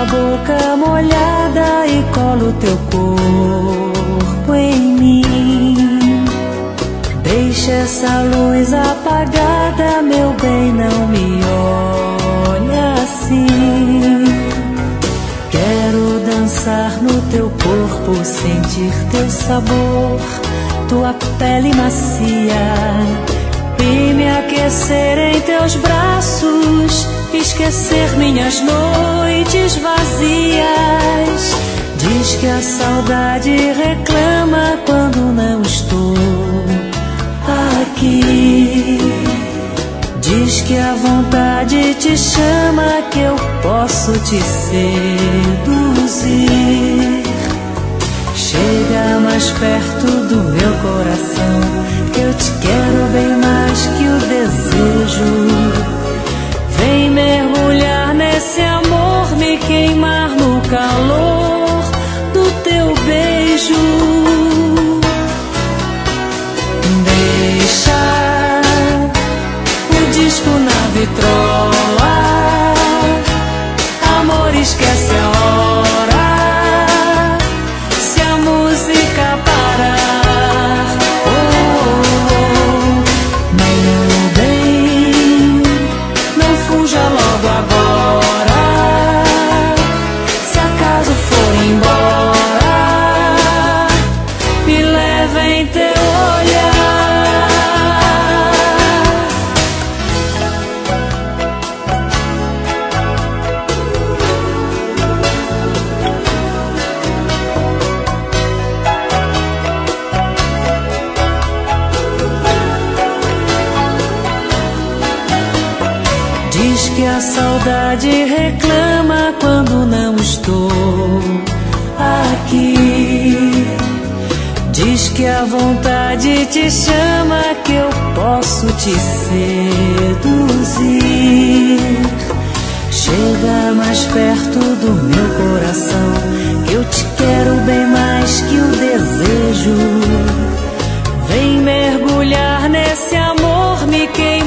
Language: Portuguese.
tua boca molhada e colo teu corpo em mim. Deixa essa luz apagada, meu bem, não me olha assim. Quero dançar no teu corpo, sentir teu sabor, tua pele macia, e me aquecer em teus braços, esquecer minhas noites vazias. Diz que a saudade reclama quando não estou aqui. Diz que a vontade te chama, que eu posso te seduzir. Chega mais perto do meu coração, que eu te quero bem mais que o desejo. Vem mergulhar nesse amor, me queimar no calor do teu beijo. Deixa o disco na vitrola, amor, esquece a hora. Se a música parar, oh, oh, meu bem, não fuja logo agora. Se acaso for embora, me leva em teu olhar. Diz que a saudade reclama quando não estou aqui. Diz que a vontade te chama, que eu posso te seduzir. Chega mais perto do meu coração, que eu te quero bem mais que o desejo. Vem mergulhar nesse amor, me queima